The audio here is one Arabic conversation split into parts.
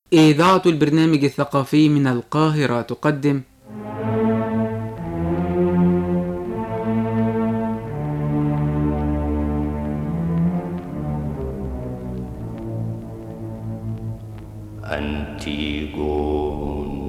إذاعة البرنامج الثقافي من القاهرة تقدم أنتيغون.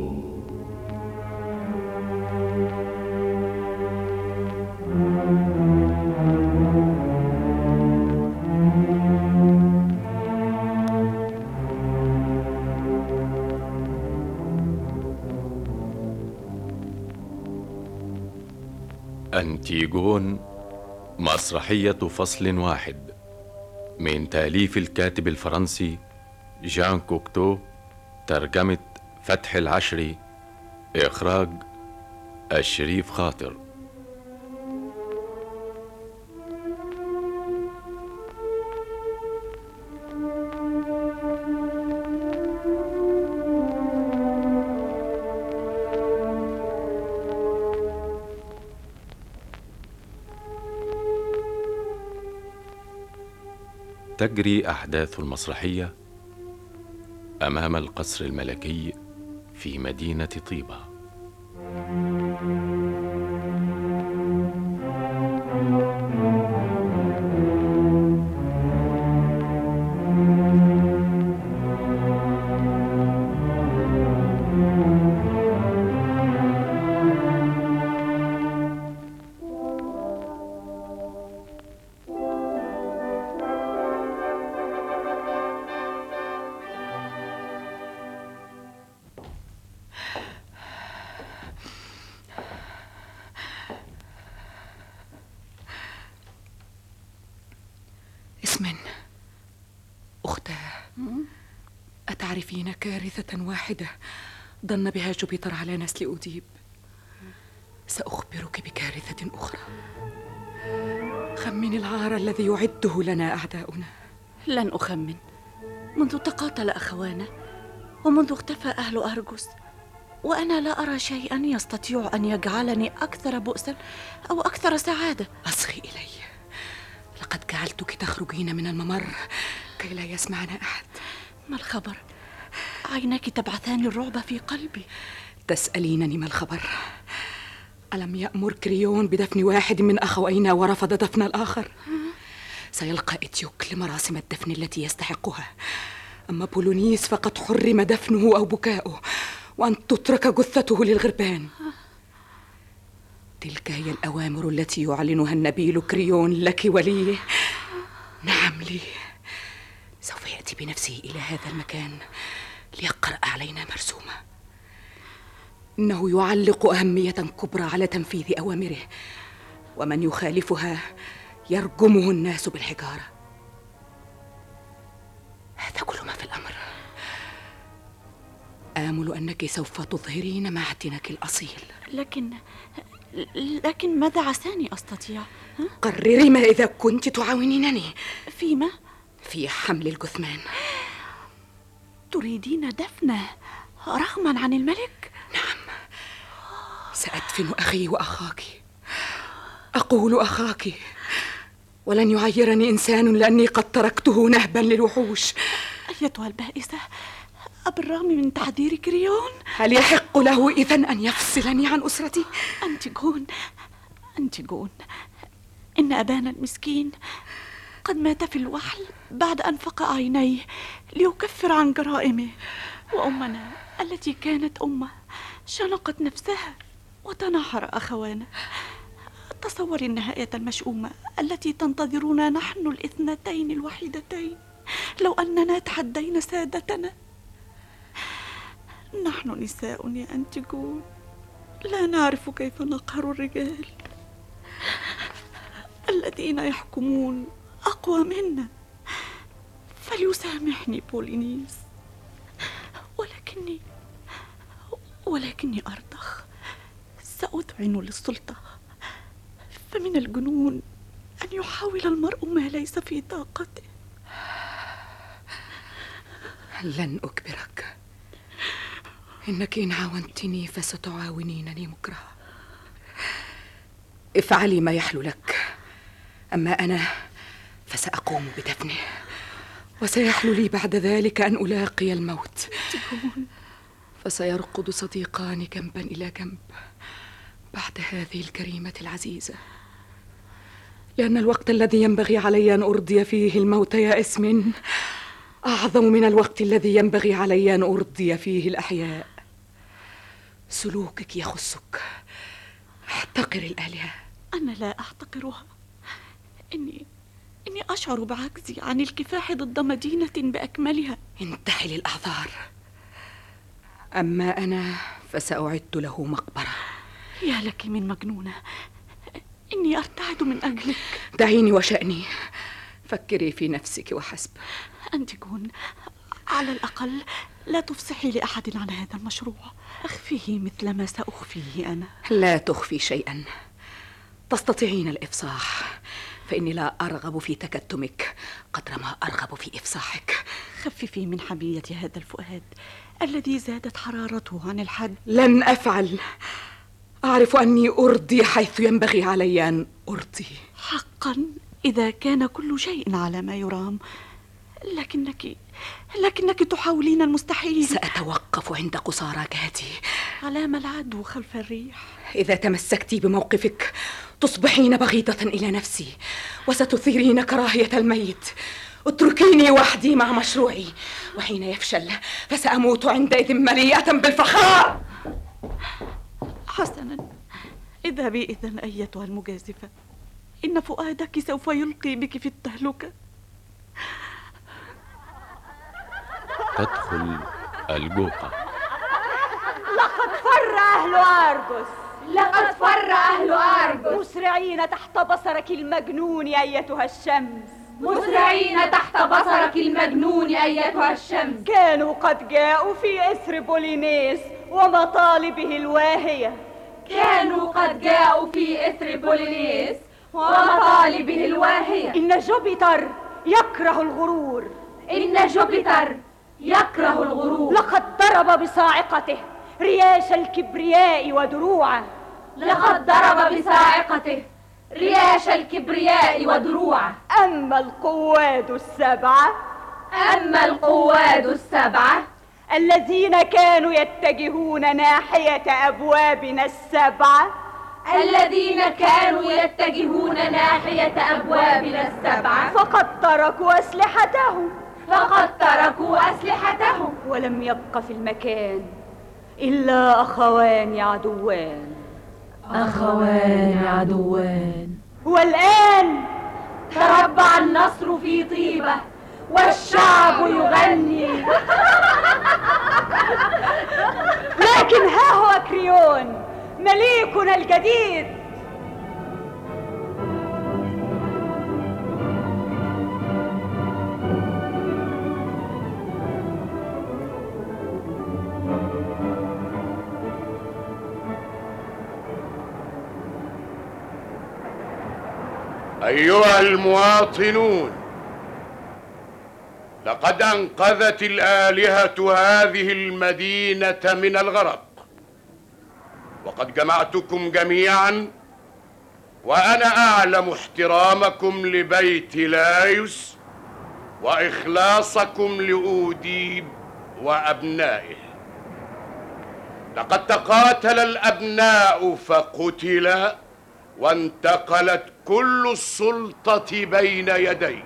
أنتيغون مسرحية فصل واحد من تأليف الكاتب الفرنسي جان كوكتو، ترجمة فتح العشري، إخراج الشريف خاطر. تجري أحداث المسرحية أمام القصر الملكي في مدينة طيبة. اسمن أختاه، أتعرفين كارثة واحدة ضن بها جوبيتر على نسل أوديب؟ سأخبرك بكارثة أخرى. خمن العار الذي يعده لنا أعداؤنا. لن أخمن. منذ تقاتل أخوانا ومنذ اختفى أهل أرجوس، وأنا لا أرى شيئا يستطيع أن يجعلني أكثر بؤسا أو أكثر سعادة. أصغي إلي، لقد جعلتك تخرجين من الممر كي لا يسمعنا أحد. ما الخبر؟ عيناك تبعثان الرعب في قلبي. تسألينني ما الخبر؟ ألم يأمر كريون بدفن واحد من أخوينا ورفض دفن الآخر؟ سيلقى إتيوك لمراسم الدفن التي يستحقها، أما بولونيس فقد حرم دفنه أو بكاؤه، وأن تترك جثته للغربان. تلك هي الأوامر التي يعلنها النبيل كريون لك ولي. نعم لي. سوف يأتي بنفسه إلى هذا المكان ليقرأ علينا مرسومة. إنه يعلق أهمية كبرى على تنفيذ أوامره، ومن يخالفها يرجمه الناس بالحجارة. هذا كل ما في الأمر. آمل أنك سوف تظهرين معدنك الأصيل. لكن ماذا عساني أستطيع؟ قرري ما إذا كنت تعاونينني. فيما؟ في حمل الجثمان. تريدين دفنه رغما عن الملك؟ نعم، سأدفن أخي وأخاك. أقول أخاك، ولن يعيرني إنسان لأني قد تركته نهبا للوحوش. أيتها البائسة، بالرغم من تحذير كريون، هل يحق له إذن أن يفصلني عن أسرتي؟ أنتيغون، إن أبانا المسكين قد مات في الوحل بعد أن فقأ عينيه ليكفر عن جرائمه، وأمنا التي كانت أمه شنقت نفسها وتنحر أخوانا. تصوري النهاية المشؤومة التي تنتظرنا نحن الاثنتين الوحيدتين لو أننا تحدينا سادتنا. نحن نساء يا أنتيغون، لا نعرف كيف نقهر الرجال الذين يحكمون أقوى منا. فليسامحني بولينيس، ولكني أرضخ. سأذعن للسلطة، فمن الجنون أن يحاول المرء ما ليس في طاقته. لن أجبرك. إنك إن عاونتني فستعاونينني مكرها. افعلي ما يحلو لك، أما أنا فسأقوم بدفنه وسيحلو لي بعد ذلك أن ألاقي الموت، فسيرقد صديقان جنبا إلى جنب بعد هذه الجريمة العزيزة، لأن الوقت الذي ينبغي علي أن أرضي فيه الموت يا إسمن أعظم من الوقت الذي ينبغي علي أن أرضي فيه الأحياء. سلوكك يخصك، احتقر الآلهة. أنا لا أحتقرها، إني أشعر بعجزي عن الكفاح ضد مدينة بأكملها. انتحل الأعذار، أما أنا فسأعد له مقبرة. يا لك من مجنونة، إني أرتعد من أجلك. دعيني وشأني، فكري في نفسك وحسب. أنتيغون، على الأقل لا تفصحي لأحد عن هذا المشروع. أخفيه مثل ما سأخفيه أنا. لا تخفي شيئا، تستطيعين الإفصاح، فإني لا أرغب في تكتمك قدر ما أرغب في إفصاحك. خففي من حمية هذا الفؤاد الذي زادت حرارته عن الحد. لن أفعل، أعرف أني أرضي حيث ينبغي علي أن أرضي. حقا إذا كان كل شيء على ما يرام، لكنك تحاولين المستحيل. سأتوقف عند قصارى جهتي. علام العدو خلف الريح. إذا تمسكت بموقفك تصبحين بغيضة إلى نفسي وستثيرين كراهية الميت. اتركيني وحدي مع مشروعي، وحين يفشل فسأموت عندئذ مليئة بالفخار. حسنا، اذهبي إذن أيتها المجازفة، إن فؤادك سوف يلقي بك في التهلكة. تدخل الجوقة. لقد فر أهل أرجس، لقد فر أهل أرجس، مسرعين تحت بصرك المجنون أيتها الشمس، مسرعين تحت بصرك المجنون أيتها الشمس. كانوا قد جاءوا في إثر بولينيس ومطالبه الواهية، كانوا قد جاءوا في إثر بولينيس ومطالبه الواهية. إن جوبيتر يكره الغرور، إن جوبيتر يكره الغرور. لقد ضرب بصاعقته رياش الكبرياء ودروعه، لقد ضرب بصاعقته رياش الكبرياء ودروعه. أما القواد السبعة، أما القواد السبعة الذين كانوا يتجهون ناحية أبوابنا السبعة، الذين كانوا يتجهون ناحية أبوابنا السبعة، فقد تركوا أسلحتهم، فقد تركوا أسلحتهم، ولم يبق في المكان إلا أخوان عدوان، أخوان عدوان. والآن تربع النصر في طيبة والشعب يغني. لكن ها هو كريون مليكنا الجديد. أيها المواطنون، لقد أنقذت الآلهة هذه المدينة من الغرق، وقد جمعتكم جميعا وأنا أعلم احترامكم لبيت لايوس وإخلاصكم لأوديب وأبنائه. لقد تقاتل الأبناء فقتلا، وانتقلت كل السلطة بين يديه،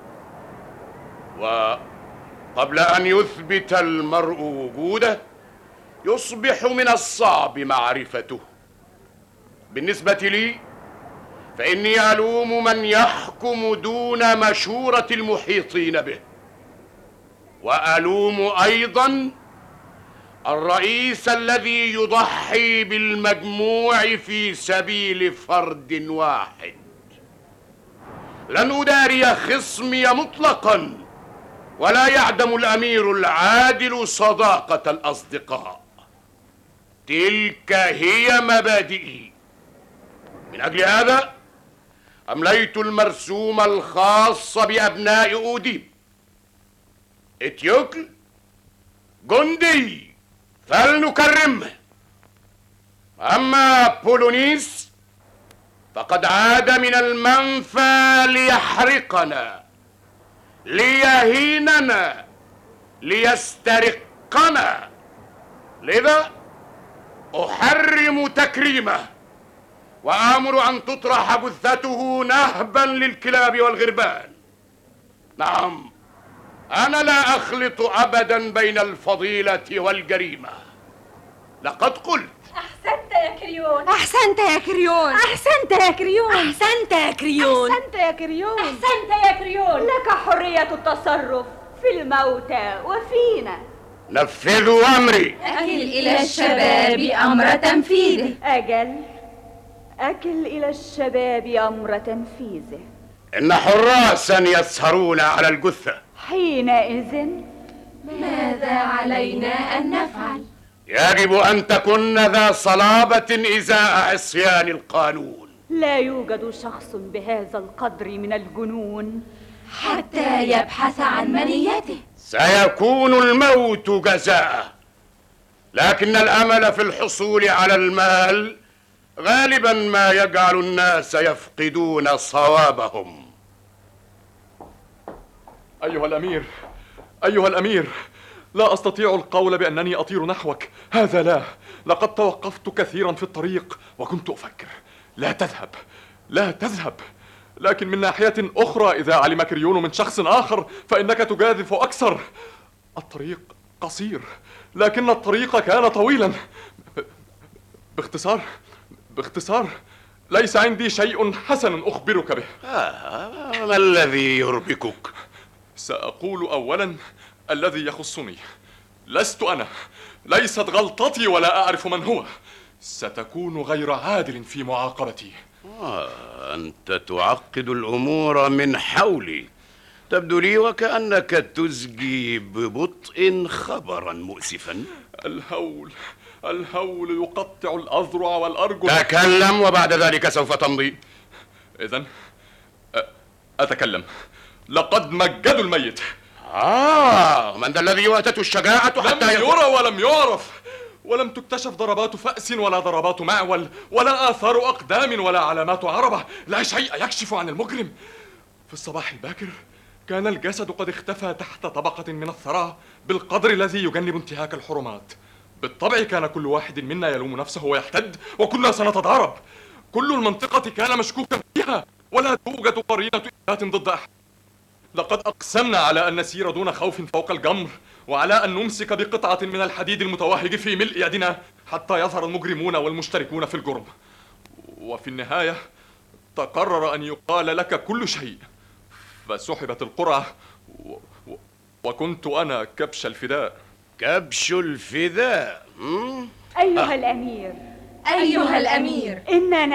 وقبل أن يثبت المرء وجوده يصبح من الصعب معرفته. بالنسبة لي فإني ألوم من يحكم دون مشورة المحيطين به، وألوم أيضا الرئيس الذي يضحي بالمجموع في سبيل فرد واحد. لن أداري خصمي مطلقا، ولا يعدم الأمير العادل صداقة الأصدقاء. تلك هي مبادئي. من أجل هذا أمليت المرسوم الخاص بأبناء أوديب. إتيوكل جندي فلنكرمه، أما بولونيس فقد عاد من المنفى ليحرقنا، ليهيننا، ليسترقنا. لذا أحرم تكريمه، وآمر أن تطرح جثته نهبا للكلاب والغربان. نعم، أنا لا أخلط أبدا بين الفضيلة والجريمة. لقد قلت. أحسنت يا كريون، أحسنت يا كريون، أحسنت يا كريون، أحسنت يا كريون، أحسنت يا كريون، أحسنت يا كريون. لك حرية التصرف في الموتى وفينا. نفذوا أمري. أكل إلى الشباب أمر تنفيذه. أكل إلى الشباب أمر تنفيذه. إن حراسا يسهرون على الجثة. حينئذ ماذا علينا أن نفعل؟ يجب أن تكن ذا صلابة إزاء عصيان القانون. لا يوجد شخص بهذا القدر من الجنون حتى يبحث عن منيته. سيكون الموت جزاءه، لكن الأمل في الحصول على المال غالبا ما يجعل الناس يفقدون صوابهم. أيها الأمير، أيها الأمير، لا أستطيع القول بأنني أطير نحوك، هذا لا. لقد توقفت كثيرا في الطريق وكنت أفكر. لا تذهب، لا تذهب. لكن من ناحية أخرى، إذا علم كريون من شخص آخر فإنك تجازف أكثر. الطريق قصير، لكن الطريق كان طويلا. باختصار ليس عندي شيء حسن أخبرك به. ما الذي يربكك؟ سأقول أولا الذي يخصني. لست أنا، ليست غلطتي ولا أعرف من هو. ستكون غير عادل في معاقبتي. أنت تعقد الأمور من حولي. تبدو لي وكأنك تزجي ببطء خبرا مؤسفا. الهول يقطع الأذرع والأرجل. تكلم وبعد ذلك سوف تمضي. إذن أتكلم. لقد مجدوا الميت. من ذا الذي واتته الشجاعة حتى لم يرى ولم يعرف، ولم تكتشف ضربات فأس ولا ضربات معول ولا آثار أقدام ولا علامات عربة. لا شيء يكشف عن المجرم. في الصباح الباكر كان الجسد قد اختفى تحت طبقة من الثرى بالقدر الذي يجنب انتهاك الحرمات. بالطبع كان كل واحد منا يلوم نفسه ويحتد، وكنا سنتضارب. كل المنطقة كان مشكوكا فيها، ولا توجد قرينة إثبات ضد أحد. لقد أقسمنا على أن نسير دون خوف فوق الجمر، وعلى أن نمسك بقطعة من الحديد المتوهج في ملء يدنا حتى يظهر المجرمون والمشتركون في الجرم. وفي النهاية تقرر أن يقال لك كل شيء، فسحبت القرعة وكنت أنا كبش الفداء. كبش الفداء. أيها الأمير، أيها الأمير، إنا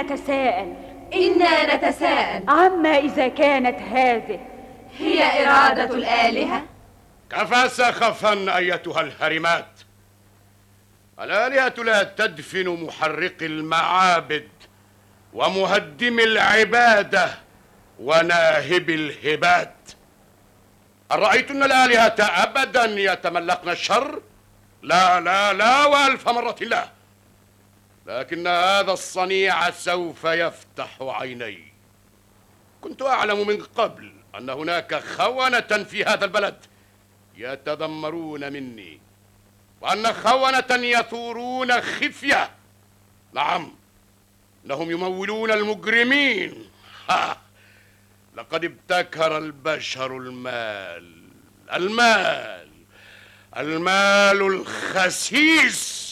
نتساءل عما إذا كانت هذه هي إرادة الآلهة. كفى سخفا أيتها الهرمات. الآلهة لا تدفن محرق المعابد ومهدم العبادة وناهب الهبات. هل رأيتن الآلهة أبدا يتملقن الشر؟ لا لا لا وألف مرة لا. لكن هذا الصنيع سوف يفتح عيني. كنت أعلم من قبل أن هناك خونة في هذا البلد يتذمرون مني، وأن خونة يثورون خفية. نعم، إنهم يمولون المجرمين. لقد ابتكر البشر المال الخسيس.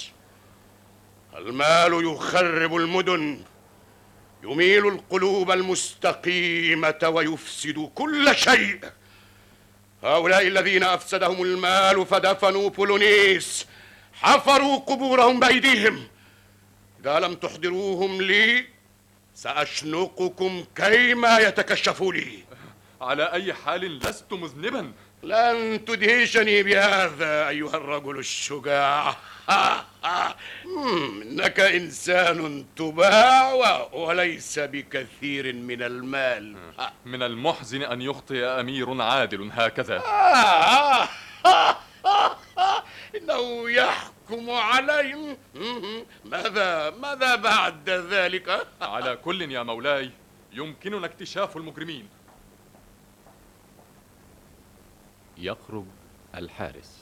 المال يخرب المدن، يميل القلوب المستقيمة ويفسد كل شيء. هؤلاء الذين أفسدهم المال فدفنوا بولونيس، حفروا قبورهم بأيديهم. إذا لم تحضروهم لي سأشنقكم كيما يتكشفوا لي. على أي حال لست مذنبا. لن تدهشني بهذا أيها الرجل الشجاع. إنك إنسان تباع وليس بكثير من المال. من المحزن أن يخطئ أمير عادل هكذا. إنه يحكم عليهم. ماذا بعد ذلك؟ على كل يا مولاي، يمكننا اكتشاف المجرمين. يخرج الحارس،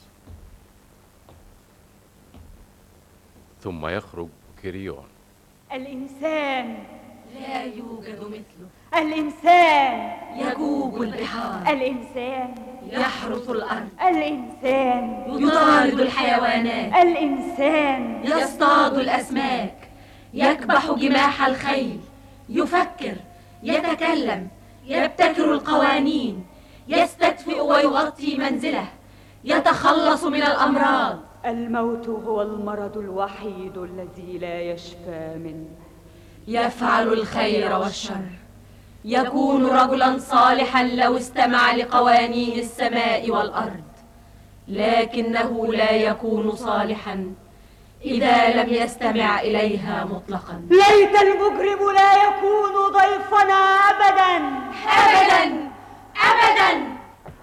ثم يخرج كريون. الإنسان لا يوجد مثله. الإنسان يجوب البحار. الإنسان يحرث الأرض. الإنسان يطارد الحيوانات. الإنسان يصطاد الأسماك. يكبح جماح الخيل. يفكر، يتكلم، يبتكر القوانين، يستدفئ ويغطي منزله، يتخلص من الأمراض. الموت هو المرض الوحيد الذي لا يشفى منه. يفعل الخير والشر. يكون رجلا صالحا لو استمع لقوانين السماء والأرض، لكنه لا يكون صالحا إذا لم يستمع إليها مطلقا. ليت المجرم لا يكون ضيفنا أبدا أبدا أبدا.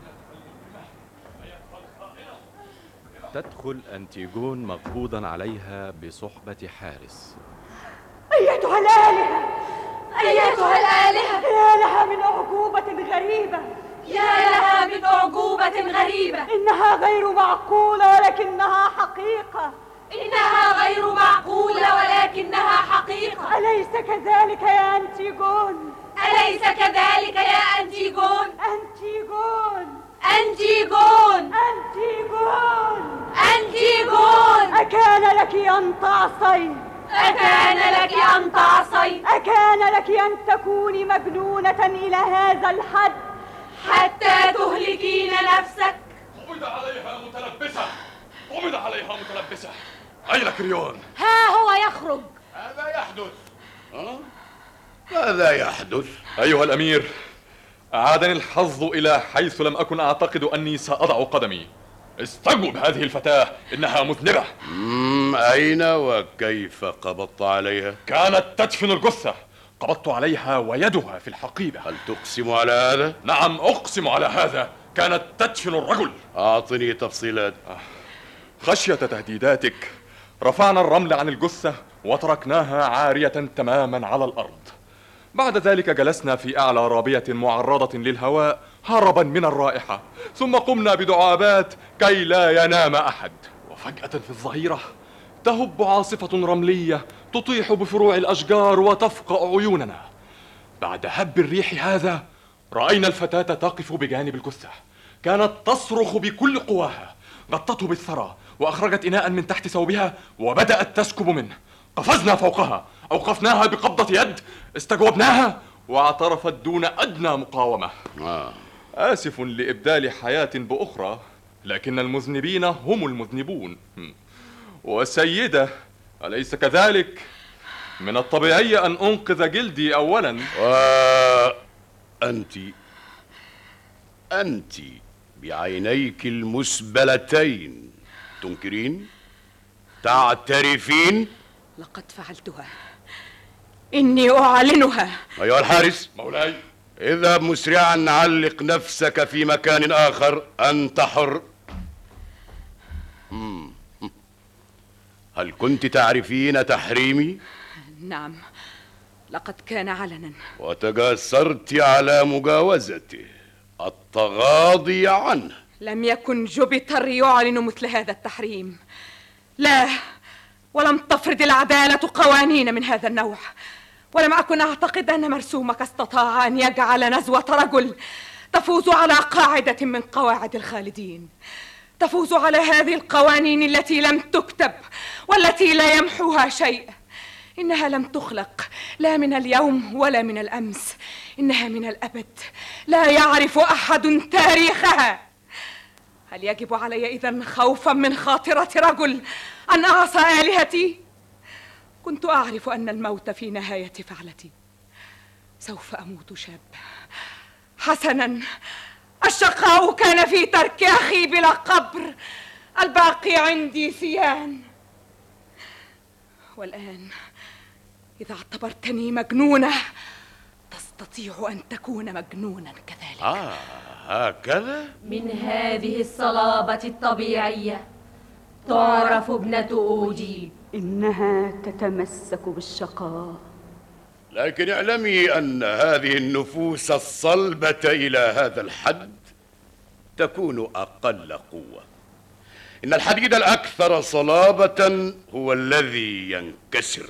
تدخل أنتيجون مقبوضا عليها بصحبة حارس. أيتها الآلهة، أيتها الآلهة، يا لها من أعجوبة غريبة، يا لها من أعجوبة غريبة. إنها غير معقولة ولكنها حقيقة. إنها غير معقولة ولكنها حقيقة. أليس كذلك يا أنتيجون؟ أليس كذلك يا أنتيجون؟ أنتيجون، أنتيجون، أنتيجون، أنتيجون. أكان لك أن تعصين؟ أكان لك أن تعصين؟ أكان لك أن تكوني مجنونة إلى هذا الحد حتى تهلكين نفسك؟ قبض عليها متلبسة، قبض عليها متلبسة. أين كريون؟ ها هو يخرج. هذا يحدث. ماذا يحدث؟ أيها الأمير، أعادني الحظ إلى حيث لم أكن أعتقد أني سأضع قدمي. استجب هذه الفتاة، إنها مذنبة. أين وكيف قبضت عليها؟ كانت تدفن الجثة، قبضت عليها ويدها في الحقيبة. هل تقسم على هذا؟ نعم أقسم على هذا، كانت تدفن الرجل. أعطني تفصيلات. خشية تهديداتك رفعنا الرمل عن الجثة وتركناها عارية تماما على الأرض. بعد ذلك جلسنا في أعلى رابية معرضة للهواء هربا من الرائحة، ثم قمنا بدعابات كي لا ينام أحد. وفجأة في الظهيرة تهب عاصفة رملية تطيح بفروع الأشجار وتفقأ عيوننا. بعد هب الريح هذا رأينا الفتاة تقف بجانب الجثة، كانت تصرخ بكل قواها، غطته بالثرى وأخرجت إناء من تحت ثوبها وبدأت تسكب منه. قفزنا فوقها، أوقفناها بقبضة يد، استجوبناها واعترفت دون أدنى مقاومة. آسف لإبدال حياة بأخرى، لكن المذنبين هم المذنبون. وسيدة، أليس كذلك؟ من الطبيعي أن أنقذ جلدي أولا. أنت بعينيك المسبلتين تنكرين؟ تعترفين؟ لقد فعلتها، إني أعلنها. أيها الحارس، مولاي، اذهب مسرعا، علق نفسك في مكان آخر، أنت حر. هل كنت تعرفين تحريمي؟ نعم، لقد كان علنا. وتجاسرت على مجاوزته، التغاضي عنه. لم يكن جوبيتر يعلن مثل هذا التحريم، لا، ولم تفرض العدالة قوانين من هذا النوع، ولم أكن أعتقد أن مرسومك استطاع أن يجعل نزوة رجل تفوز على قاعدة من قواعد الخالدين، تفوز على هذه القوانين التي لم تكتب والتي لا يمحوها شيء. إنها لم تخلق لا من اليوم ولا من الأمس، إنها من الأبد، لا يعرف أحد تاريخها. هل يجب علي إذن خوفا من خاطرة رجل أن أعصى آلهتي؟ كنت أعرف أن الموت في نهاية فعلتي. سوف أموت شاب. حسنا، الشقاء كان في ترك أخي بلا قبر، الباقي عندي ثيان. والآن إذا اعتبرتني مجنونة تستطيع أن تكون مجنونا كذلك. هكذا؟ من هذه الصلابة الطبيعية تعرف ابنة أوجي. إنها تتمسك بالشقاء، لكن اعلمي أن هذه النفوس الصلبة إلى هذا الحد تكون أقل قوة. إن الحديد الأكثر صلابة هو الذي ينكسر.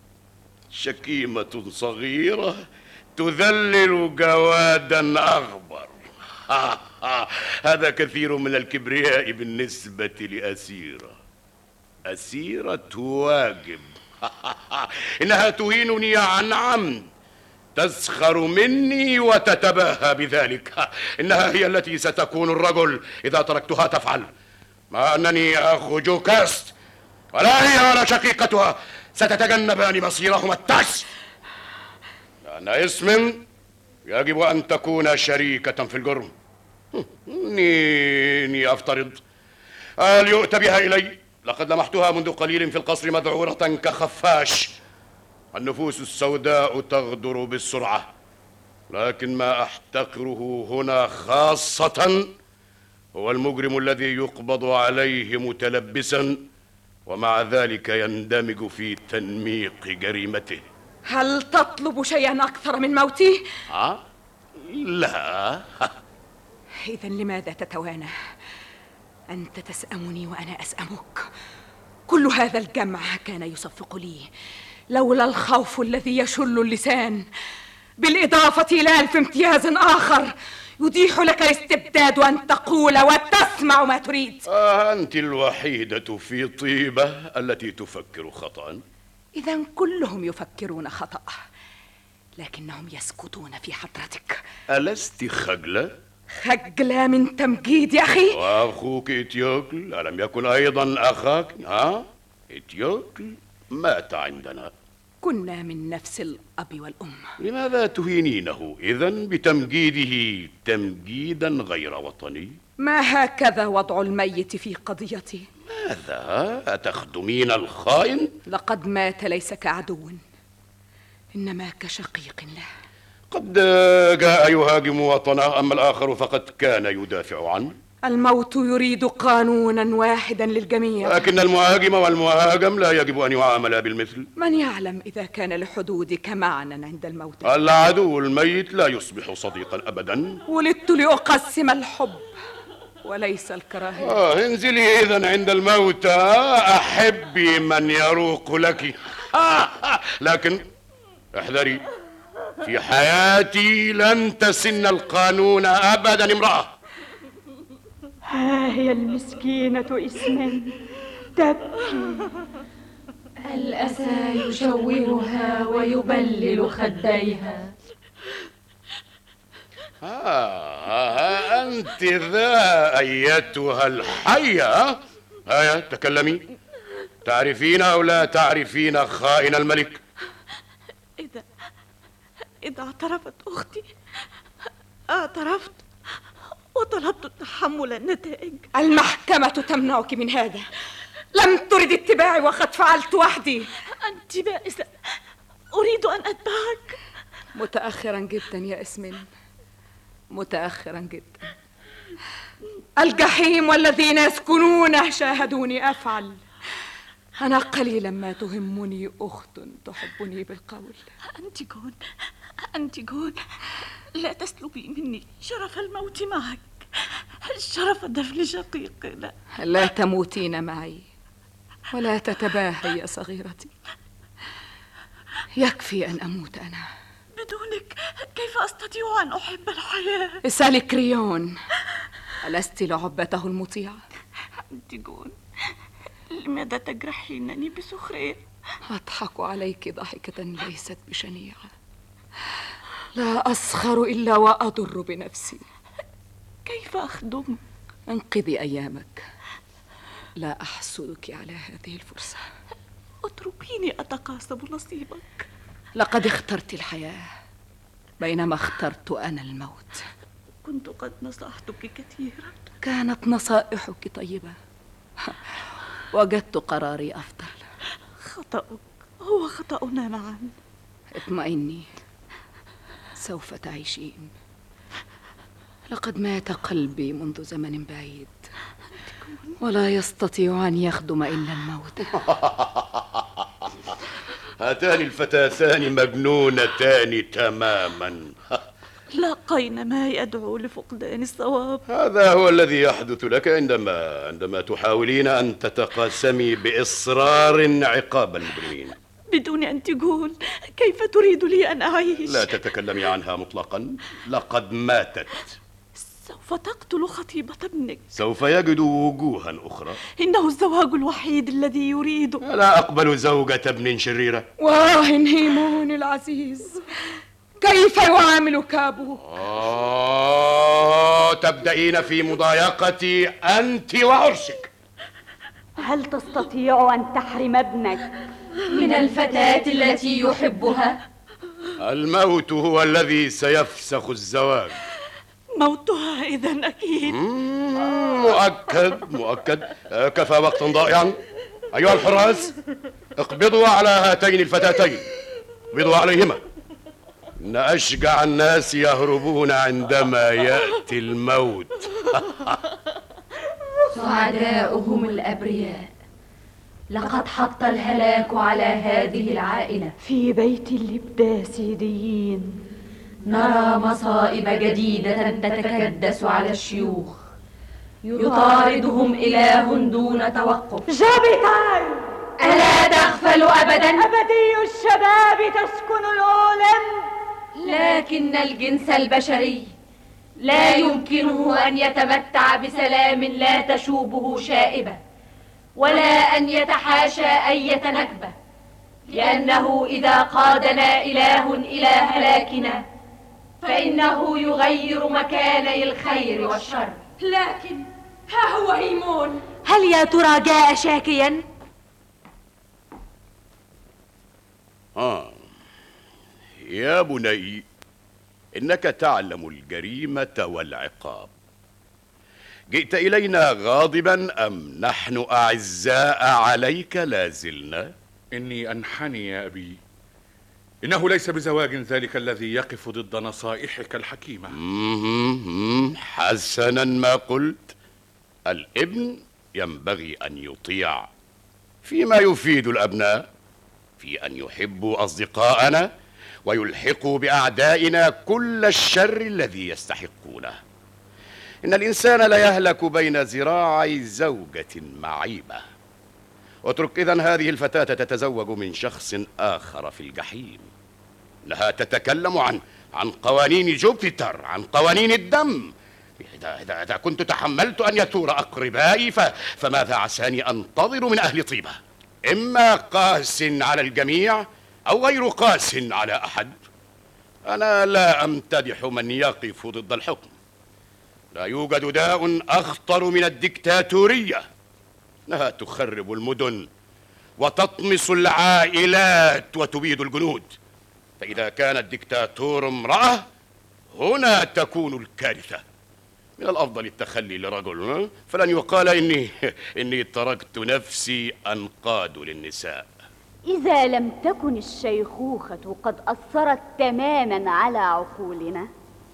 شكيمة صغيرة تذلل جوادا أغبر. هذا كثير من الكبرياء بالنسبة لأسيرة. أسيرة واجب. إنها تهينني عن عمد، تسخر مني وتتباهى بذلك. إنها هي التي ستكون الرجل إذا تركتها تفعل، مع أنني أخو جوكاست، ولا هي ولا شقيقتها ستتجنبان مصيرهما التعس. لأن اسم يجب أن تكون شريكة في الجرم. إني أفترض هل يؤتى بها إلي؟ لقد لمحتها منذ قليل في القصر مذعورة كخفاش. النفوس السوداء تغدر بالسرعة، لكن ما أحتقره هنا خاصة هو المجرم الذي يقبض عليه متلبسا ومع ذلك يندمج في تنميق جريمته. هل تطلب شيئا أكثر من موتي؟ لا. إذا لماذا تتوانى؟ أنت تسأمني وأنا أسأمك. كل هذا الجمع كان يصفق لي لولا الخوف الذي يشل اللسان، بالإضافة إلى ألف امتياز آخر يتيح لك الاستبداد وأن تقول وتسمع ما تريد. أنت الوحيدة في طيبة التي تفكر خطأ. إذا كلهم يفكرون خطأ، لكنهم يسكتون في حضرتك. ألست خجلة؟ خجلة من تمجيد يا أخي؟ وأخوك إتيوكل ألم يكن أيضا أخاك؟ إتيوكل مات عندنا. كنا من نفس الأب والأم. لماذا تهينينه إذن بتمجيده تمجيدا غير وطني؟ ما هكذا وضع الميت في قضيتي؟ ماذا؟ أتخدمين الخائن؟ لقد مات ليس كعدو، إنما كشقيق له. قد جاء يهاجم وطنه، أما الآخر فقد كان يدافع عنه. الموت يريد قانونا واحدا للجميع، لكن المهاجم والمهاجم لا يجب أن يعاملا بالمثل. من يعلم إذا كان لحدودك معنى عند الموت. العدو الميت لا يصبح صديقا أبدا. ولدت لأقسم الحب وليس الكراهية. انزلي إذن عند الموتى أحبي من يروق لك. لكن احذري، في حياتي لن تسن القانون أبدا امرأة. ها هي المسكينة اسم تبكي، الأسى يشوهها ويبلل خديها. أنت ذا أيتها الحية. هيا تكلمي، تعرفين أو لا تعرفين خائن الملك؟ إذا اعترفت أختي اعترفت وطلبت تحمل النتائج. المحكمة تمنعك من هذا. لم ترد اتباعي وقد فعلت وحدي. أنت بائسة، أريد أن أتبعك. متأخرا جدا يا اسمين، متأخرا جدا. الجحيم والذين يسكنونه شاهدوني أفعل. أنا قليلا ما تهمني أخت تحبني بالقول. أنتيغون، لا تسلبي مني شرف الموت معك، شرف دفن شقيقنا. لا تموتين معي ولا تتباهي يا صغيرتي. يكفي أن أموت أنا. بدونك كيف أستطيع أن أحب الحياة؟ اسألي كريون، ألست لعبته المطيعة؟ أنتيغون، لماذا تجرحينني بسخرية؟ أضحك عليك ضحكة ليست بشنيعة. لا أسخر إلا وأضر بنفسي. كيف أخدمك؟ انقذي أيامك، لا أحسدك على هذه الفرصة. اتركيني أتقاسم نصيبك. لقد اخترت الحياة بينما اخترت أنا الموت. كنت قد نصحتك كثيرا. كانت نصائحك طيبة، وجدت قراري أفضل. خطأك هو خطأنا معا. اطمئني، سوف تعيشين. لقد مات قلبي منذ زمن بعيد، ولا يستطيع أن يخدم إلا الموت. هاتان الفتاتان مجنونتان تماما. لاقينا ما يدعو لفقدان الصواب. هذا هو الذي يحدث لك عندما تحاولين أن تتقاسمي بإصرار عقاب المجرمين. بدون أن تقول كيف تريد لي أن أعيش؟ لا تتكلمي عنها مطلقا، لقد ماتت. سوف تقتل خطيبة ابنك. سوف يجد وجوها أخرى. إنه الزواج الوحيد الذي يريده. لا أقبل زوجة ابن شريرة. هيمون العزيز، كيف يعاملك أبوك؟ تبدأين في مضايقتي أنت وعرسك. هل تستطيع أن تحرم ابنك من الفتاة التي يحبها؟ الموت هو الذي سيفسخ الزواج. موتها إذن أكيد. مؤكد. كفى وقت ضائعا. أيها الحراس، اقبضوا على هاتين الفتاتين، اقبضوا عليهما. إن أشجع الناس يهربون عندما يأتي الموت. سعداؤهم الأبرياء، لقد حط الهلاك على هذه العائلة. في بيت اللبداسيديين نرى مصائب جديدة تتكدس على الشيوخ، يطاردهم إله دون توقف. جابتاي، ألا تغفل أبدا؟ أبدي الشباب تسكن الأولمب، لكن الجنس البشري لا يمكنه أن يتمتع بسلام لا تشوبه شائبة، ولا أن يتحاشى أية نكبة، لأنه إذا قادنا إله إلى هلاكنا فإنه يغير مكاني الخير والشر. لكن ها هو هيمون، هل يا ترى جاء شاكيا؟ يا بني، إنك تعلم الجريمة والعقاب. جئت إلينا غاضبا أم نحن أعزاء عليك لازلنا؟ إني أنحني يا أبي، إنه ليس بزواج ذلك الذي يقف ضد نصائحك الحكيمة. حسنا ما قلت. الابن ينبغي أن يطيع فيما يفيد الأبناء، في أن يحبوا أصدقاءنا ويلحقوا بأعدائنا كل الشر الذي يستحقونه. إن الإنسان لا يهلك بين ذراعي زوجة معيبة. اترك إذن هذه الفتاة تتزوج من شخص آخر في الجحيم. إنها تتكلم عن قوانين جوبيتر، عن قوانين الدم. إذا كنت تحملت أن يثور أقربائي فماذا عساني أنتظر من أهل طيبة؟ إما قاس على الجميع أو غير قاس على أحد. أنا لا أمتدح من يقف ضد الحكم. لا يوجد داء أخطر من الدكتاتورية. إنها تخرب المدن وتطمس العائلات وتبيد الجنود. فإذا كان الدكتاتور امرأة، هنا تكون الكارثة. من الأفضل التخلي لرجل، فلن يقال إني تركت نفسي أنقاد للنساء. إذا لم تكن الشيخوخة قد أثرت تماما على عقولنا،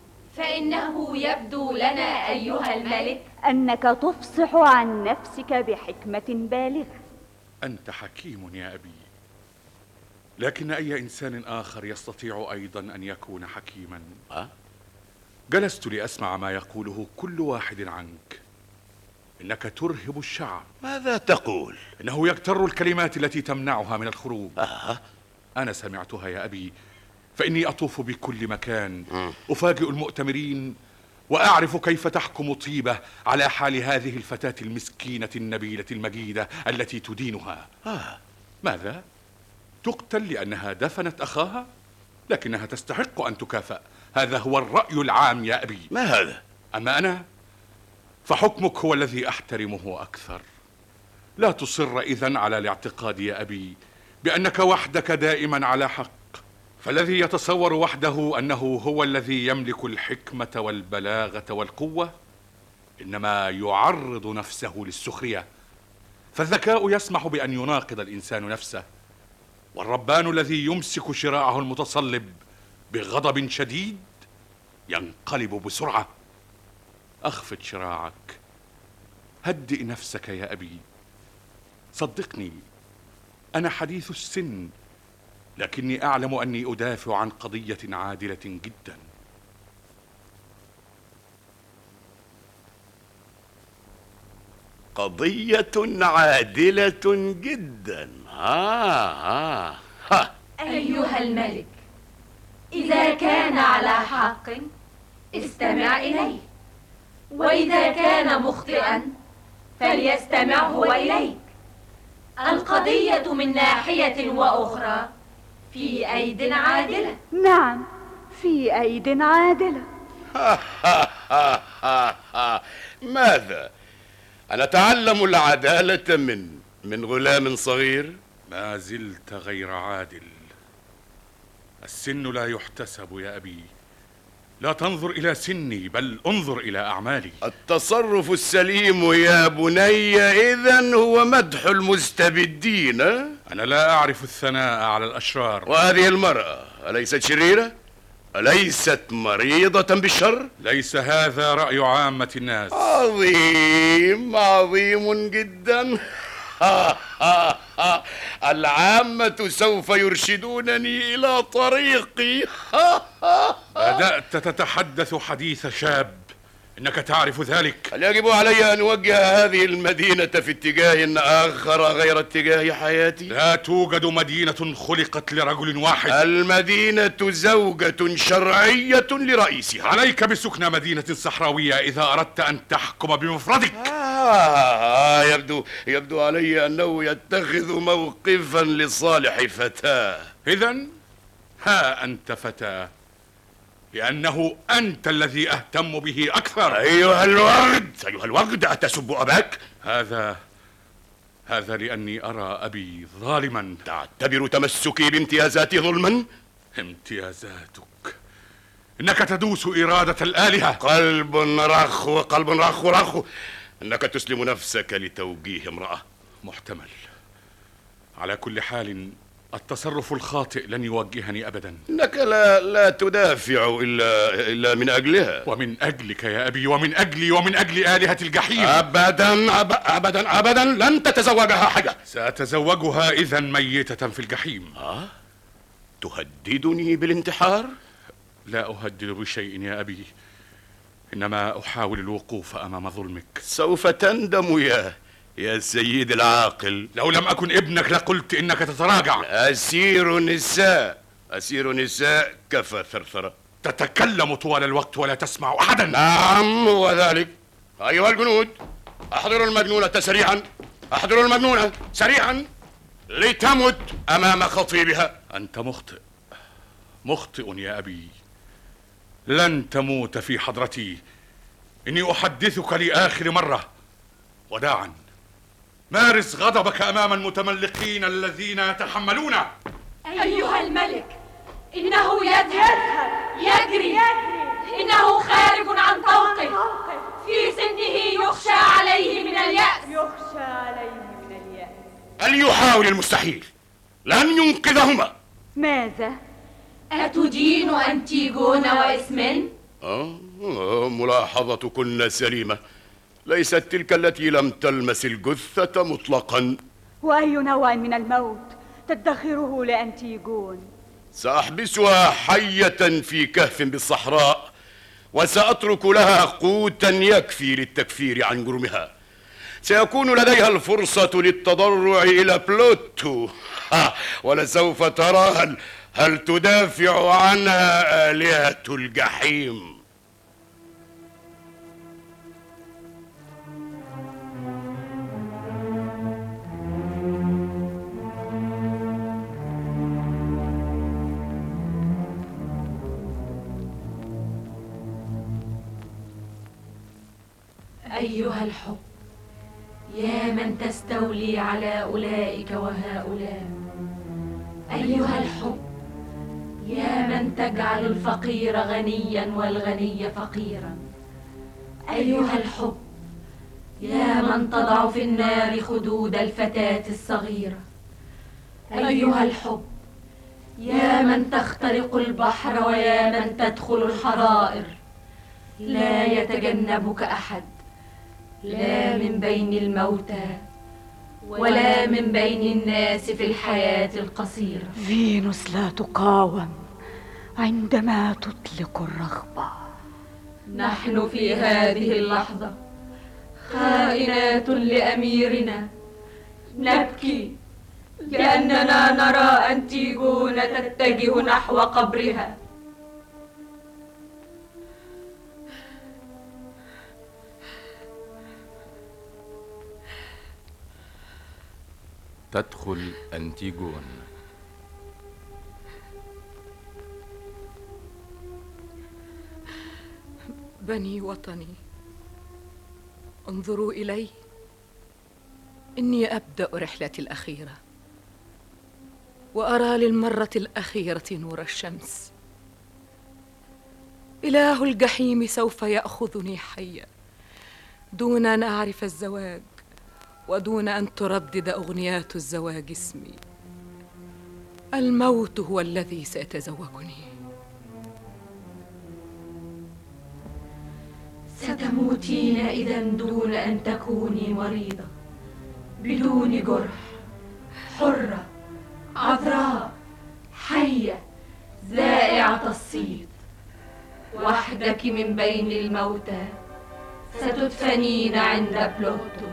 فإنه يبدو لنا أيها الملك أنك تفصح عن نفسك بحكمة بالغة. أنت حكيم يا أبي، لكن أي إنسان آخر يستطيع أيضا أن يكون حكيما. جلست لأسمع ما يقوله كل واحد عنك. إنك ترهب الشعب. ماذا تقول؟ إنه يكتر الكلمات التي تمنعها من الخروج. أنا سمعتها يا أبي، فإني أطوف بكل مكان أفاجئ المؤتمرين، وأعرف كيف تحكم طيبة على حال هذه الفتاة المسكينة النبيلة المجيدة التي تدينها. ماذا؟ تقتل لأنها دفنت أخاها؟ لكنها تستحق أن تكافأ. هذا هو الرأي العام يا أبي. ما هذا؟ أما أنا فحكمك هو الذي أحترمه أكثر. لا تصر إذن على الاعتقاد يا أبي بأنك وحدك دائما على حق. فالذي يتصور وحده أنه هو الذي يملك الحكمة والبلاغة والقوة إنما يعرض نفسه للسخرية. فالذكاء يسمح بأن يناقض الإنسان نفسه، والربان الذي يمسك شراعه المتصلب بغضب شديد ينقلب بسرعة. أخفض شراعك، هدئ نفسك يا أبي. صدقني، أنا حديث السن، لكني أعلم أني أدافع عن قضية عادلة جدا. قضية عادلة جدا. أيها الملك، إذا كان على حق استمع إليه، وإذا كان مخطئا فليستمع هو إليك. القضية من ناحية وأخرى في أيد عادلة. نعم، في أيد عادلة. ماذا؟ أنا أتعلم العدالة من غلام صغير؟ ما زلت غير عادل. السن لا يحتسب يا أبي. لا تنظر إلى سني، بل انظر إلى أعمالي. التصرف السليم يا بني إذن هو مدح المستبدين. أنا لا أعرف الثناء على الأشرار. وهذه المرأة أليست شريرة؟ أليست مريضة بالشر؟ ليس هذا رأي عامة الناس. عظيم جدا. العامة سوف يرشدونني إلى طريقي. بدأت تتحدث حديث شاب، إنك تعرف ذلك. هل يجب علي أن أوجه هذه المدينة في اتجاه آخر غير اتجاه حياتي؟ لا توجد مدينة خلقت لرجل واحد. المدينة زوجة شرعية لرئيسها. عليك بسكن مدينة صحراوية إذا أردت أن تحكم بمفردك. يبدو علي أنه يتخذ موقفا لصالح فتاة. إذن ها أنت فتاة، لأنه أنت الذي أهتم به أكثر. أيها الوغد، أتسب أباك؟ هذا لأني أرى أبي ظالما. تعتبر تمسكي بامتيازاتي ظلما؟ امتيازاتك؟ إنك تدوس إرادة الآلهة. قلب رخو. إنك تسلم نفسك لتوجيه امرأة. محتمل. على كل حال التصرف الخاطئ لن يوجهني أبدا. إنك لا تدافع إلا من أجلها. ومن أجلك يا أبي، ومن أجلي، ومن أجل آلهة الجحيم. أبدا لن تتزوجها حاجة. سأتزوجها إذا ميتة في الجحيم. تهددني بالانتحار؟ لا أهدد بشيء يا أبي، إنما أحاول الوقوف أمام ظلمك. سوف تندم يا سيد العاقل. لو لم أكن ابنك لقلت إنك تتراجع. أسير نساء كفى ثرثرة. تتكلم طوال الوقت ولا تسمع أحدا. نعم هو ذلك. أيها الجنود، أحضروا المجنونة سريعا. أحضروا المجنونة سريعا لتمت أمام خطيبها. أنت مخطئ يا أبي. لن تموت في حضرتي. إني أحدثك لآخر مرة. وداعا. مارس غضبك أمام المتملقين الذين يتحملون. أيها الملك، إنه يذهب يجري، إنه خارج عن طوقه. في سنه يخشى عليه من اليأس. هل يحاول المستحيل؟ لن ينقذهما. ماذا؟ أتدين أنتيغون وإسمن؟ ملاحظتكن سليمة. ليست تلك التي لم تلمس الجثة مطلقا. وأي نوع من الموت تدخره لأنتيغون؟ سأحبسها حية في كهف بالصحراء، وسأترك لها قوتا يكفي للتكفير عن جرمها. سيكون لديها الفرصة للتضرع إلى بلوتو، ولسوف ترى هل تدافع عنها آلهة الجحيم. أيها الحب، يا من تستولي على أولئك وهؤلاء. أيها الحب، يا من تجعل الفقير غنيا والغني فقيرا. أيها الحب، يا من تضع في النار خدود الفتاة الصغيرة. أيها الحب، يا من تخترق البحر ويا من تدخل الحرائر. لا يتجنبك أحد، لا من بين الموتى ولا من بين الناس في الحياة القصيرة. فينوس لا تقاوم عندما تطلق الرغبة. نحن في هذه اللحظة خائنات لأميرنا، نبكي لأننا نرى أنتيغون تتجه نحو قبرها. تدخل أنتيغون. بني وطني، انظروا إلي، إني أبدأ رحلتي الأخيرة، وأرى للمرة الأخيرة نور الشمس. إله الجحيم سوف يأخذني حيا دون أن أعرف الزواج، ودون أن تردد أغنيات الزواج اسمي. الموت هو الذي سيتزوجني. ستموتين إذا دون أن تكوني مريضة، بدون جرح، حرة، عذراء، حية، ذائعة الصيت، وحدك من بين الموتى، ستدفنين عند بلوتو.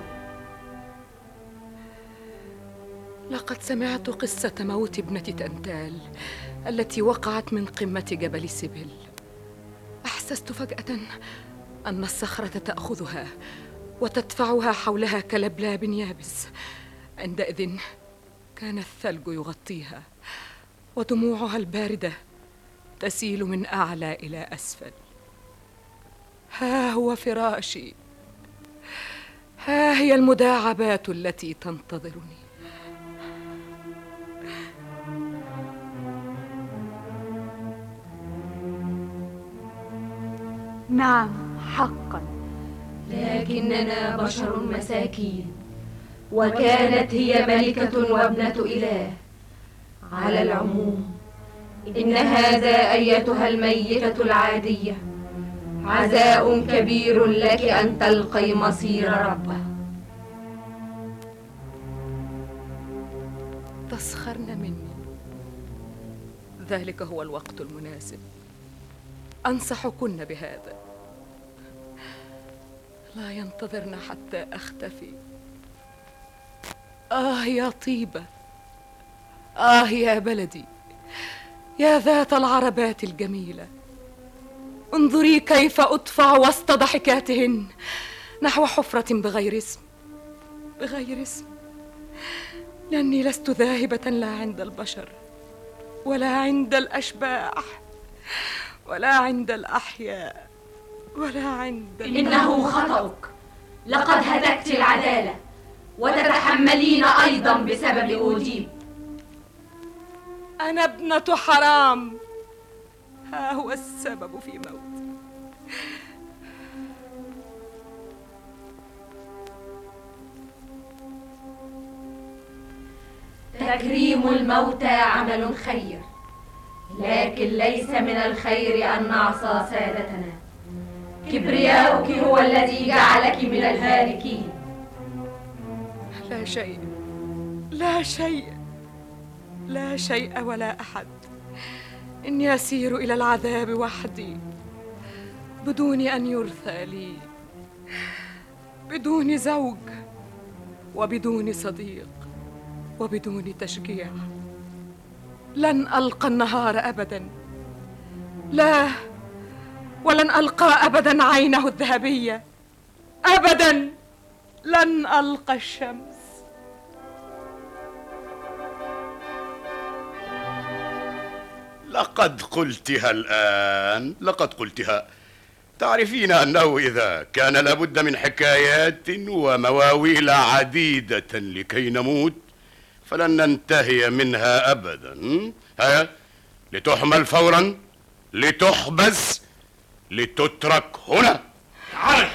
لقد سمعت قصة موت ابنة تنتال التي وقعت من قمة جبل سبل. أحسست فجأة أن الصخرة تأخذها وتدفعها حولها كلبلاب يابس. عندئذ كان الثلج يغطيها، ودموعها الباردة تسيل من أعلى إلى أسفل. ها هو فراشي، ها هي المداعبات التي تنتظرني. نعم حقا، لكننا بشر مساكين، وكانت هي ملكة وابنة إله. على العموم، إن هذا أيتها الميتة العادية عزاء كبير لك أن تلقي مصير ربه. تسخرن مني، ذلك هو الوقت المناسب. أنصحكن بهذا، لا ينتظرن حتى أختفي. يا طيبة، يا بلدي، يا ذات العربات الجميلة، انظري كيف أدفع وسط ضحكاتهن نحو حفرة بغير اسم، بغير اسم، لأني لست ذاهبة لا عند البشر ولا عند الأشباح ولا عند الأحياء ولا عند إنه خطأك، لقد هتكت العدالة وتتحملين أيضا بسبب أوديب. أنا ابنة حرام، ها هو السبب في موتي. تكريم الموتى عمل خير، لكن ليس من الخير أن نعصى سادتنا. كبرياؤك هو الذي جعلك من الهالكين. لا شيء، لا شيء، لا شيء ولا أحد. إني أسير إلى العذاب وحدي بدون أن يرثى لي، بدون زوج وبدون صديق وبدون تشجيع. لن ألقى النهار أبداً، لا، ولن ألقى أبداً عينه الذهبية، أبداً لن ألقى الشمس. لقد قلتها الآن، لقد قلتها. تعرفين أنه إذا كان لابد من حكايات ومواويل عديدة لكي نموت فلن ننتهي منها أبدا. ها، لتحمل فورا، لتحبس، لتترك هنا. تعال.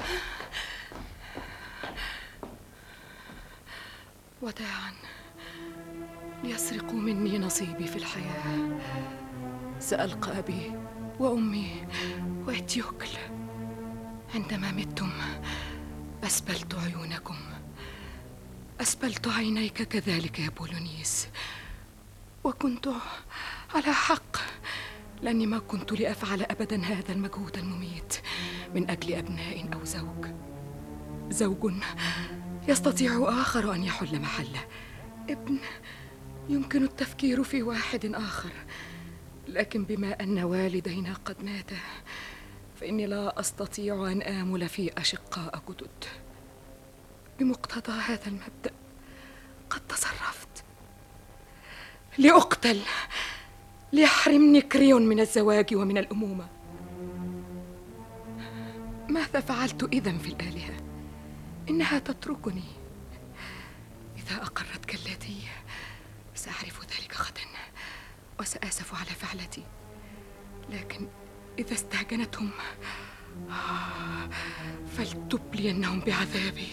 وداعا، ليسرقوا مني نصيبي في الحياة. سألقى أبي وأمي وإتيوكل. عندما متم أسبلت عيونكم، أسبلت عينيك كذلك يا بولونيس، وكنت على حق، لأني ما كنت لأفعل أبدا هذا المجهود المميت من أجل أبناء أو زوج. زوج يستطيع آخر أن يحل محله، ابن يمكن التفكير في واحد آخر، لكن بما أن والدينا قد ماتا فإني لا أستطيع أن آمل في أشقاء جدد. بمقتضى هذا المبدأ قد تصرفت لأقتل، ليحرمني كريون من الزواج ومن الأمومة. ماذا فعلت إذن في الآلهة؟ إنها تتركني. إذا أقرت كالتي سأعرف ذلك غدا وسآسف على فعلتي، لكن إذا استهجنتهم فلتبلينهم بعذابي.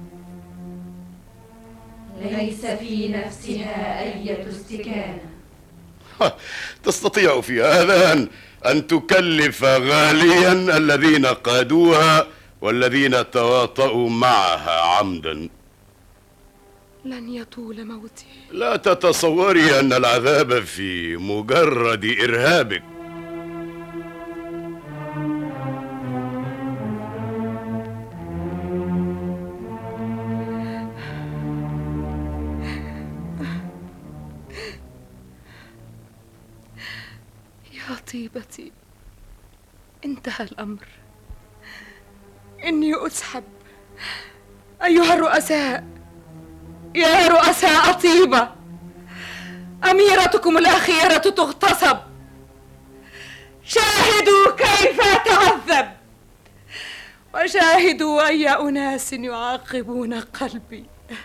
ليس في نفسها أية استكانة. تستطيع في هذا أن تكلف غاليا الذين قادوها والذين تواطؤوا معها عمدا. لن يطول موتي. لا تتصوري أن العذاب في مجرد إرهابك. يا طيبتي، انتهى الأمر. إني أسحب. أيها الرؤساء، يا رؤساء طيبة، أميرتكم الأخيرة تغتصب. شاهدوا كيف تعذب، وشاهدوا أي أناس يعاقبون قلبي.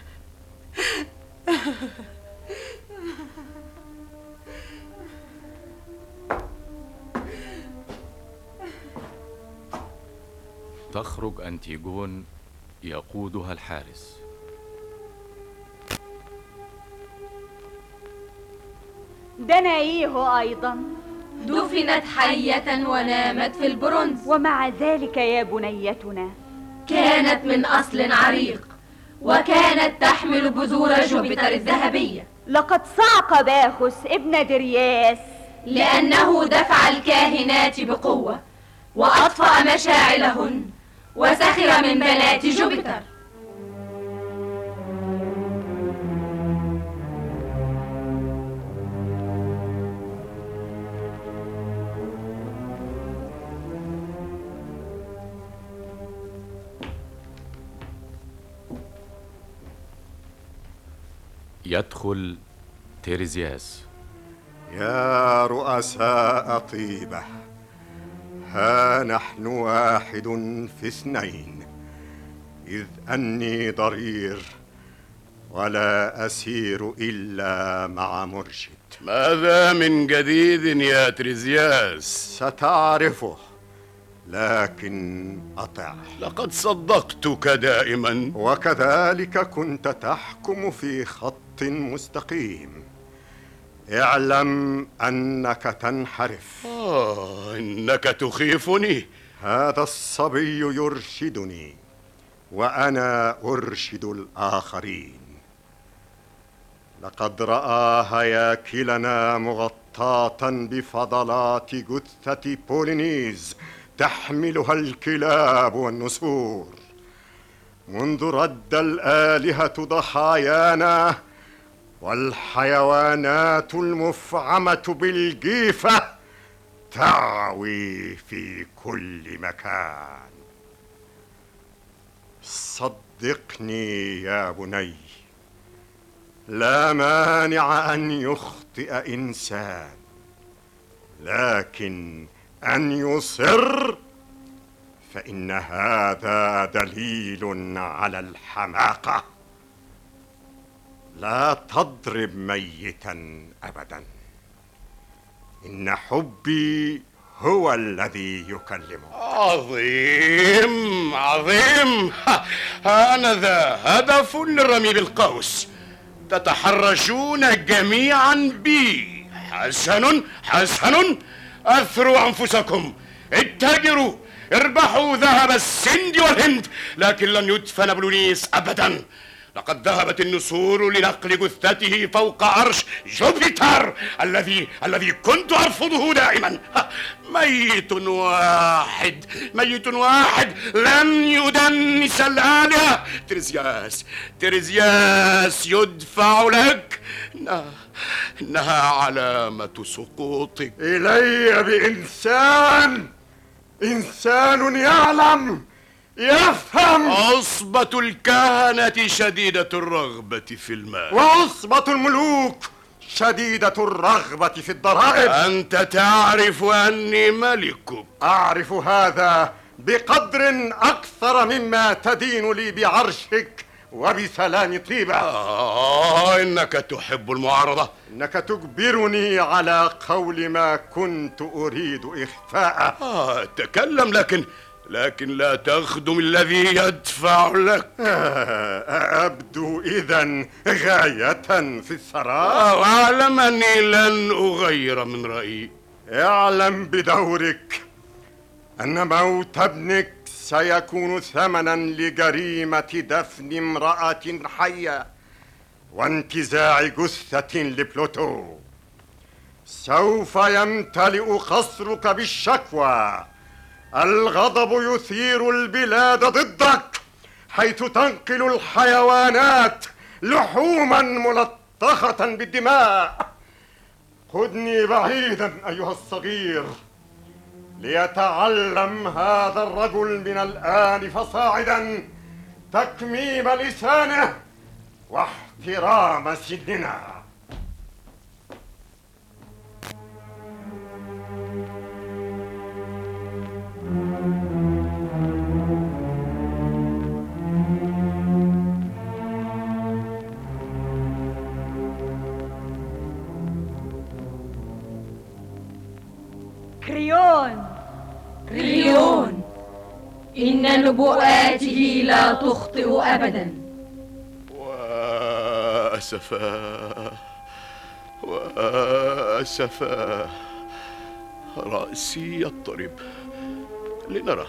تخرج أنتيجون يقودها الحارس. دناييه أيضا دفنت حية ونامت في البرونز، ومع ذلك يا بنيتنا كانت من أصل عريق، وكانت تحمل بذور جوبيتر الذهبية. لقد صعق باخوس ابن درياس لأنه دفع الكاهنات بقوة وأطفأ مشاعلهن وسخر من بنات جوبيتر. يدخل تيريزياس. يا رؤساء طيبة، ها نحن واحد في اثنين، إذ أني ضرير ولا أسير إلا مع مرشد. ماذا من جديد يا تريزياس؟ ستعرفه، لكن أطع. لقد صدقتك دائما، وكذلك كنت تحكم في خط مستقيم. اعلم أنك تنحرف. إنك تخيفني. هذا الصبي يرشدني وأنا أرشد الآخرين. لقد رأى هياكلنا مغطاة بفضلات جثة بولينيز تحملها الكلاب والنسور. منذ رد الآلهة ضحايانا والحيوانات المفعمة بالجيفة تعوي في كل مكان. صدقني يا بني، لا مانع أن يخطئ إنسان، لكن أن يصر فإن هذا دليل على الحماقة. لا تضرب ميتا أبدا، إن حبي هو الذي يكلمك. عظيم عظيم. هذا هدف للرمي بالقوس. تتحرشون جميعا بي. حسن حسن، أثروا أنفسكم، اتجروا، اربحوا ذهب السند والهند، لكن لن يدفن بلونيس أبدا. لقد ذهبت النسور لنقل جثته فوق عرش جوبيتر الذي كنت أرفضه دائما. ميت واحد لن يدنس الآلهة. تريزياس يدفع لك. إنها علامة سقوطك. إلي إنسان يعلم يفهم. عصبة الكهنة شديدة الرغبة في المال، وعصبة الملوك شديدة الرغبة في الضرائب. أنت تعرف أني ملكك. أعرف هذا بقدر أكثر مما تدين لي بعرشك وبسلام طيبة. إنك تحب المعارضة. إنك تجبرني على قول ما كنت أريد إخفاءه. تكلم لكن لا تخدم الذي يدفع لك. أبدو إذن غاية في الثراء. واعلم أني لن أغير من رأيي. اعلم بدورك أن موت ابنك سيكون ثمنا لجريمة دفن امرأة حية وانتزاع جثة لبلوتو. سوف يمتلئ قصرك بالشكوى. الغضب يثير البلاد ضدك، حيث تنقل الحيوانات لحوما ملطخة بالدماء. خذني بعيدا أيها الصغير، ليتعلم هذا الرجل من الآن فصاعدا تكميم لسانه واحترام سننا. كريون، إن نبوءاته لا تخطئ أبدا. وأسفا رأسي يضطرب. لنرى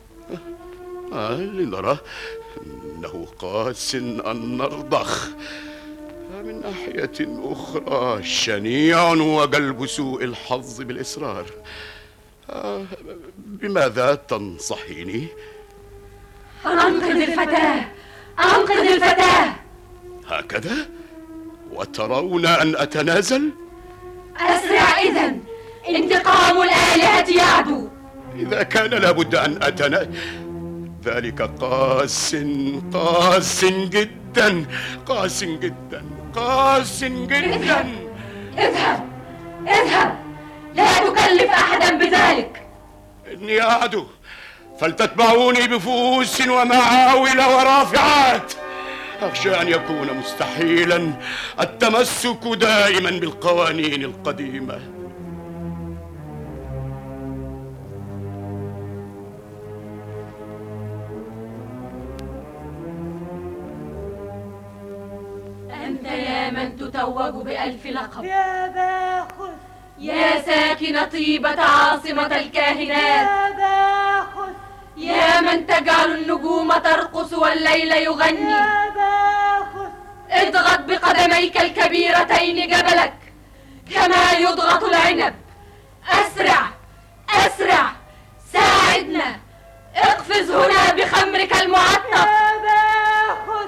إنه قاس أن نرضخ. من ناحية أخرى شنيع وقلب سوء الحظ بالإصرار. بماذا تنصحيني؟ أنقذ الفتاة. هكذا؟ وترون أن أتنازل؟ أسرع إذن، انتقام الآلهة يعدو. إذا كان لابد أن أتنازل، ذلك قاس جدا. اذهب، لا تكلف أحدا بذلك. إني أعدو، فلتتبعوني بفؤوس ومعاول ورافعات. أخشى أن يكون مستحيلا التمسك دائما بالقوانين القديمة. أنت يا من تتوج بألف لقب، يا باخس، يا ساكن طيبة عاصمة الكاهنات، يا باخس، يا من تجعل النجوم ترقص والليل يغني، يا باخس. اضغط بقدميك الكبيرتين جبلك كما يضغط العنب. أسرع، ساعدنا. اقفز هنا بخمرك المعطر. يا باخس.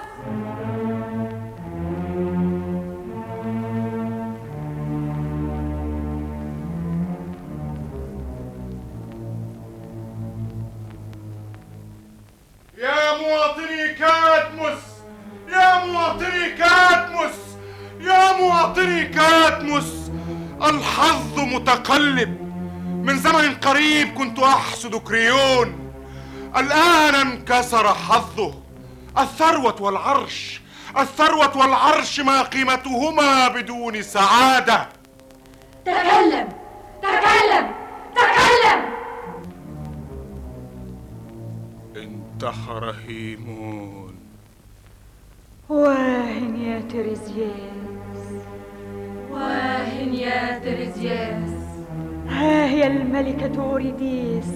يا مواطني كاتموس، الحظ متقلب. من زمن قريب كنت أحسد كريون، الآن انكسر حظه. الثروة والعرش ما قيمتهما بدون سعادة. تكلم. انتحر هيمون. واهن يا تريزياس، ها هي الملكة أوريديس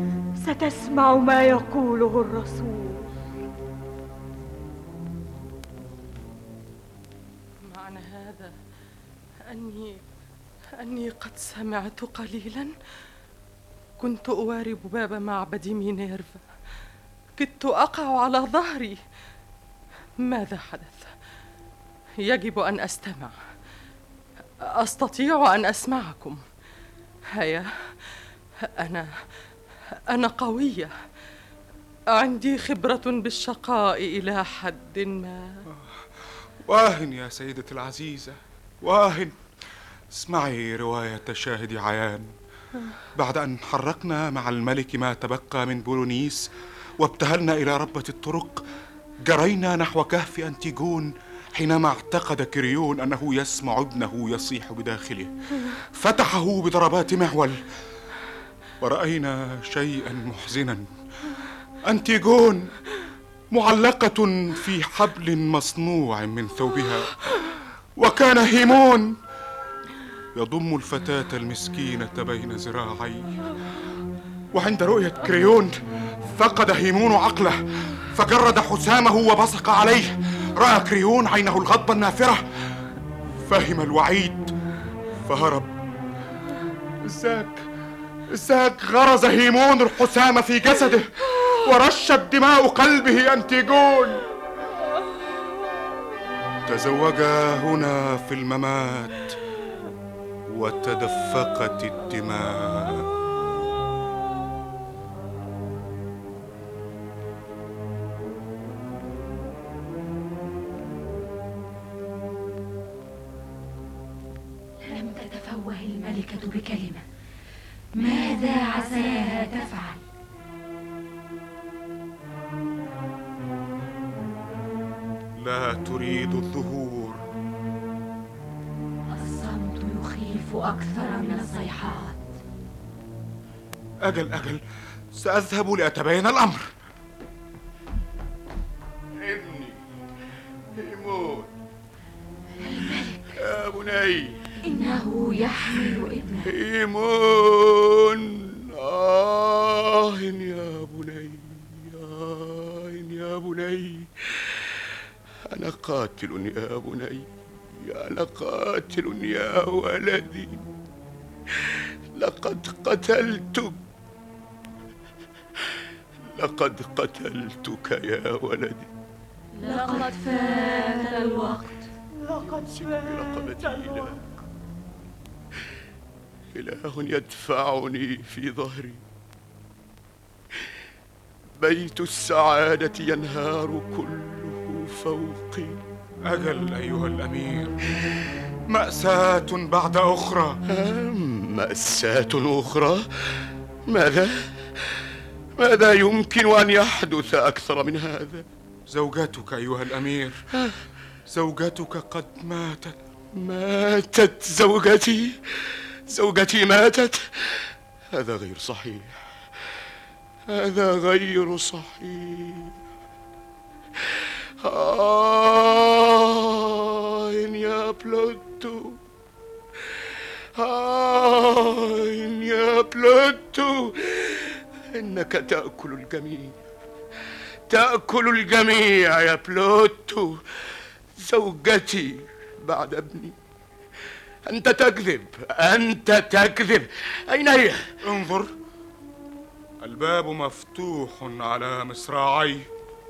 ستسمع ما يقوله الرسول. معنى هذا أني قد سمعت قليلا. كنت أوارب باب معبد مينيرفا، كدت أقع على ظهري. ماذا حدث؟ يجب أن أستمع. أستطيع أن أسمعكم. هيا، أنا قوية، عندي خبرة بالشقاء إلى حد ما. واهن يا سيدتي العزيزة، واهن. اسمعي رواية شاهد عيان. بعد أن حرقنا مع الملك ما تبقى من بولونيس وابتهلنا إلى ربة الطرق، جرينا نحو كهف أنتيجون حينما اعتقد كريون أنه يسمع ابنه يصيح بداخله. فتحه بضربات معول، ورأينا شيئا محزنا. أنتيجون معلقة في حبل مصنوع من ثوبها، وكان هيمون يضم الفتاة المسكينة بين ذراعيه. وعند رؤية كريون فقد هيمون عقله، فجرد حسامه وبصق عليه. رأى كريون عينه الغضبة النافرة، فهم الوعيد فهرب. إزاك غرز هيمون الحسام في جسده ورشت دماء قلبه أنتيجون. تزوجا هنا في الممات وتدفقت الدماء. لم تتفوه الملكة بكلمة. ماذا عساها تفعل؟ لا تريد الظهور. الصمت يخيف أكثر من الصيحات. أجل، سأذهب لأتبين الأمر. ابني هيمون. الملك يا بني. إنه يحمل ابنه. هيمون. يا بني، يا بني. أنا قاتل يا بني، أنا قاتل يا ولدي. لقد قتلتك يا ولدي. لقد فات الوقت. إله يدفعني في ظهري. بيت السعادة ينهار كله فوقي. أجل أيها الأمير، مأساة بعد أخرى. مأساة أخرى؟ ماذا يمكن أن يحدث أكثر من هذا؟ زوجتك أيها الأمير، زوجتك قد ماتت. ماتت زوجتي ماتت؟ هذا غير صحيح، هذا غير صحيح. يا بلوتو، يا بلوتو، إنك تأكل الجميع يا بلوتو. زوجتي بعد ابني. أنت تكذب. أين هي؟ انظر، الباب مفتوح على مصراعيه.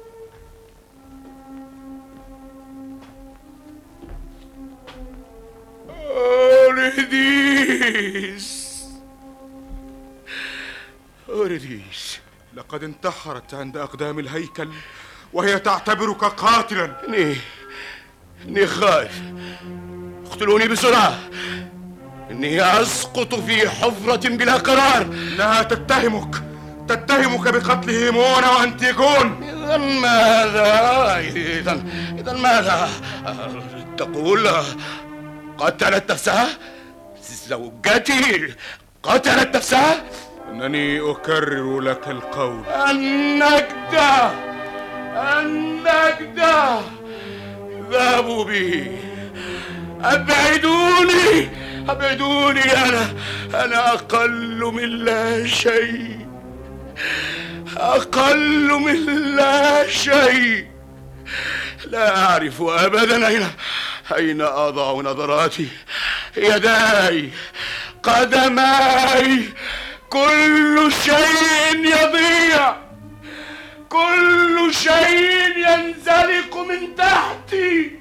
أوريديس، لقد انتحرت عند أقدام الهيكل وهي تعتبرك قاتلا. إني خائف. اقتلوني بسرعة. إني أسقط في حفرة بلا قرار. لا، تتهمك بقتل هيمون وأنتيجون. إذا ماذا؟ تقول قتلت نفسها؟ زوجتي قتلت نفسها؟ إنني أكرر لك القول. النجدة. ذهبوا بي. أبعدوني. أنا أقل من لا شيء. لا أعرف أبدا أين أضع نظراتي؟ يداي، قدماي، كل شيء يضيع، كل شيء ينزلق من تحتي،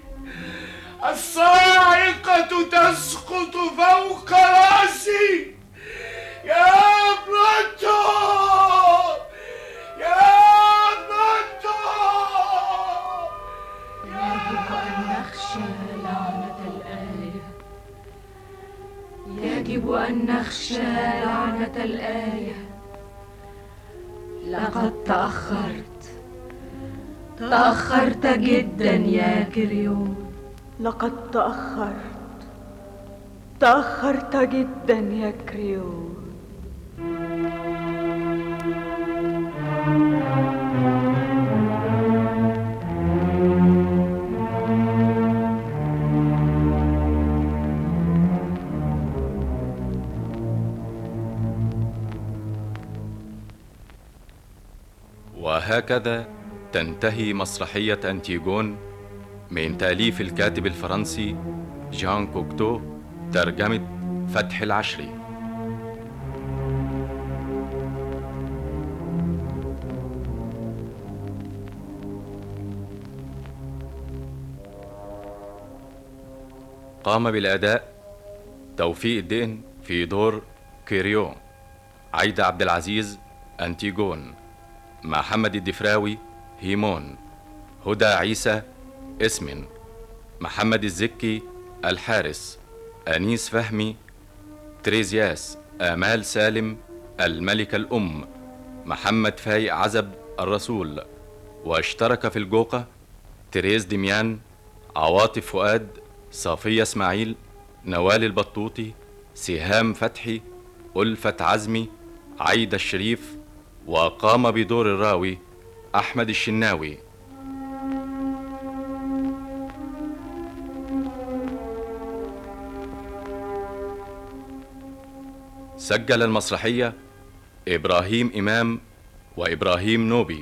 الصاعقة تسقط فوق رأسي. يا بلوتو، يا بلوتو. يجب أن نخشى لعنة الآية، يجب أن نخشى لعنة الآية. لقد تأخرت جدا يا كريون. لقد تأخرت جدا يا كريون. وهكذا تنتهي مسرحية أنتيغون من تأليف الكاتب الفرنسي جان كوكتو، ترجمة فتح العشري. قام بالأداء توفيق الدين في دور كيريون، عايدة عبد العزيز أنتيغون، محمد الدفراوي هيمون، هدى عيسى اسمن، محمد الزكي الحارس، أنيس فهمي تريزياس، آمال سالم الملكة الأم، محمد فايق عزب الرسول. واشترك في الجوقة تريز دميان، عواطف فؤاد، صافية اسماعيل، نوال البطوطي، سهام فتحي، ألفت عزمي، عايدة الشريف. وقام بدور الراوي أحمد الشناوي. سجل المسرحية إبراهيم إمام وإبراهيم نوبي.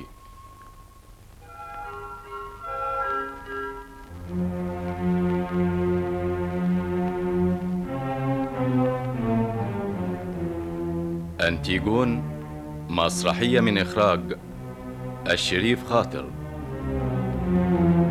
أنتيغون مسرحية من إخراج الشريف خاطر.